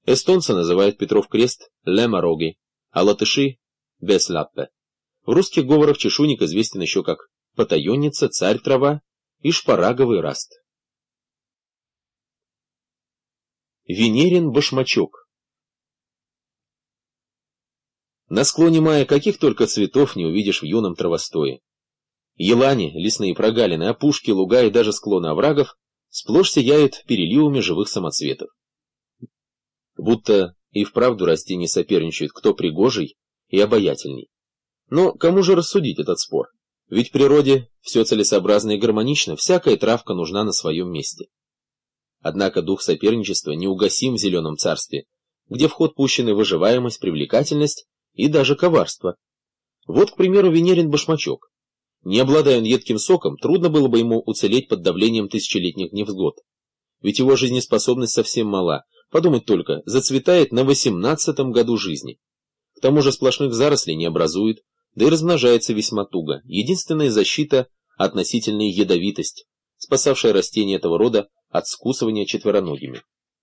Эстонцы называют Петров крест лемароги, а латыши беслаппе. В русских говорах чешуйник известен еще как потаенница, царь трава и шпараговый раст. Венерин башмачок. На склоне мая каких только цветов не увидишь в юном травостое. Елани, лесные прогалины, опушки, луга и даже склоны оврагов сплошь сияют переливами живых самоцветов. Будто и вправду растения соперничают, кто пригожий и обаятельней. Но кому же рассудить этот спор? Ведь в природе все целесообразно и гармонично, всякая травка нужна на своем месте. Однако дух соперничества неугасим в зеленом царстве, где в ход пущены выживаемость, привлекательность и даже коварство. Вот, к примеру, Венерин башмачок. Не обладая он едким соком, трудно было бы ему уцелеть под давлением тысячелетних невзгод. Ведь его жизнеспособность совсем мала. Подумать только, зацветает на 18-м году жизни. К тому же сплошных зарослей не образует, да и размножается весьма туго. Единственная защита – относительная ядовитость, спасавшая растения этого рода от скусывания четвероногими.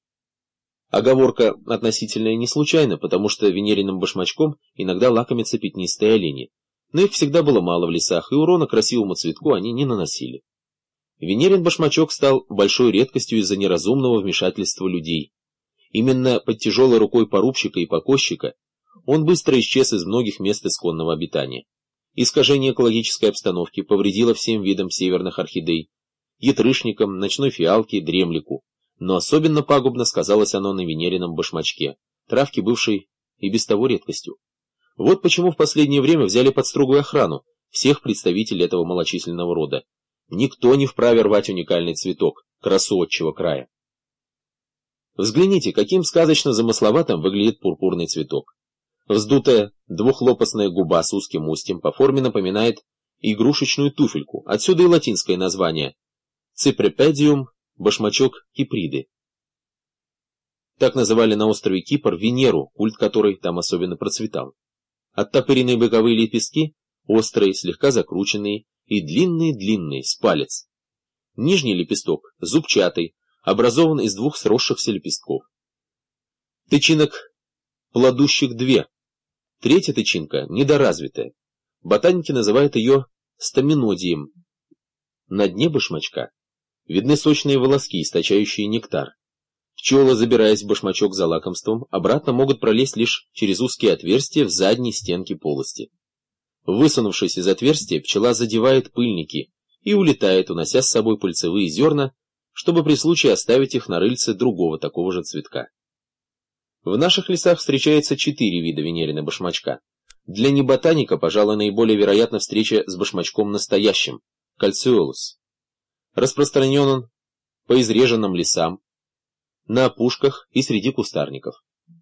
Оговорка относительная не случайна, потому что венериным башмачком иногда лакомятся пятнистые олени. Но их всегда было мало в лесах, и урона красивому цветку они не наносили. Венерин башмачок стал большой редкостью из-за неразумного вмешательства людей. Именно под тяжелой рукой порубщика и покосчика он быстро исчез из многих мест исконного обитания. Искажение экологической обстановки повредило всем видам северных орхидей, ятрышникам, ночной фиалке, дремлику. Но особенно пагубно сказалось оно на венерином башмачке, травке, бывшей и без того редкостью. Вот почему в последнее время взяли под строгую охрану всех представителей этого малочисленного рода. Никто не вправе рвать уникальный цветок, красу отчего края. Взгляните, каким сказочно замысловатым выглядит пурпурный цветок. Вздутая двухлопастная губа с узким устьем по форме напоминает игрушечную туфельку, отсюда и латинское название ципрепедиум, башмачок киприды. Так называли на острове Кипр Венеру, культ которой там особенно процветал. Оттопыренные боковые лепестки, острые, слегка закрученные и длинные-длинные, с палец. Нижний лепесток зубчатый, образован из двух сросшихся лепестков. Тычинок плодущих две. Третья тычинка недоразвитая. Ботаники называют ее стаминодием. На дне башмачка видны сочные волоски, источающие нектар. Пчелы, забираясь в башмачок за лакомством, обратно могут пролезть лишь через узкие отверстия в задней стенке полости. Высунувшись из отверстия, пчела задевает пыльники и улетает, унося с собой пыльцевые зерна, чтобы при случае оставить их на рыльце другого такого же цветка. В наших лесах встречается 4 вида венерина башмачка. Для неботаника, пожалуй, наиболее вероятна встреча с башмачком настоящим – кальциолус. Распространен он по изреженным лесам, на опушках и среди кустарников.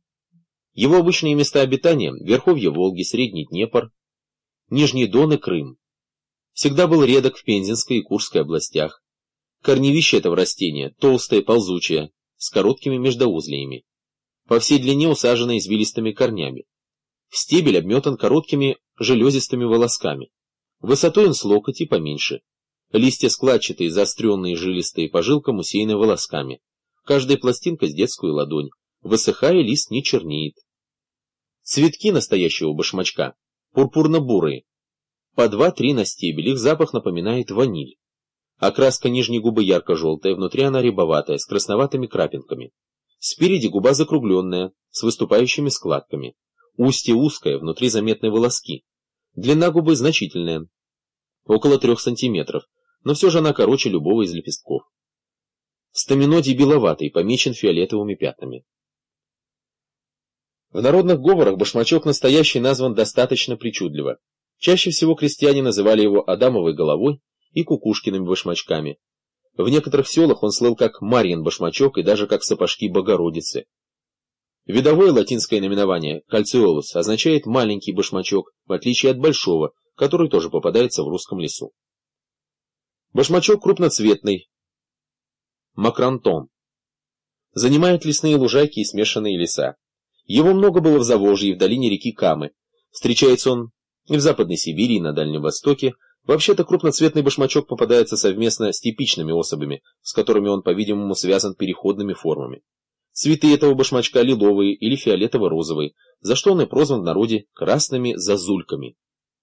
Его обычные места обитания – верховье Волги, Средний Днепр, Нижний Дон и Крым. Всегда был редок в Пензенской и Курской областях. Корневище этого растения толстое, ползучее, с короткими междоузлиями. По всей длине усажено извилистыми корнями. Стебель обметан короткими железистыми волосками. Высотой он с локоть и поменьше. Листья складчатые, заостренные, жилистые, по жилкам усеяны волосками. Каждая пластинка с детскую ладонь. Высыхая, лист не чернеет. Цветки настоящего башмачка пурпурно-бурые. По 2-3 на стебель, их запах напоминает ваниль. Окраска нижней губы ярко-желтая, внутри она рябоватая, с красноватыми крапинками. Спереди губа закругленная, с выступающими складками. Устье узкое, внутри заметны волоски. Длина губы значительная, около 3 сантиметров, но все же она короче любого из лепестков. Стаминодий беловатый, помечен фиолетовыми пятнами. В народных говорах башмачок настоящий назван достаточно причудливо. Чаще всего крестьяне называли его Адамовой головой и Кукушкиными башмачками. В некоторых селах он слыл как Марьин башмачок и даже как сапожки Богородицы. Видовое латинское наименование «кальциолус» означает «маленький башмачок», в отличие от большого, который тоже попадается в русском лесу. Башмачок крупноцветный, макрантон. Занимает лесные лужайки и смешанные леса. Его много было в Заволжье и в долине реки Камы. Встречается он и в Западной Сибири, и на Дальнем Востоке. Вообще-то крупноцветный башмачок попадается совместно с типичными особями, с которыми он, по-видимому, связан переходными формами. Цветы этого башмачка лиловые или фиолетово-розовые, за что он и прозван в народе красными зазульками.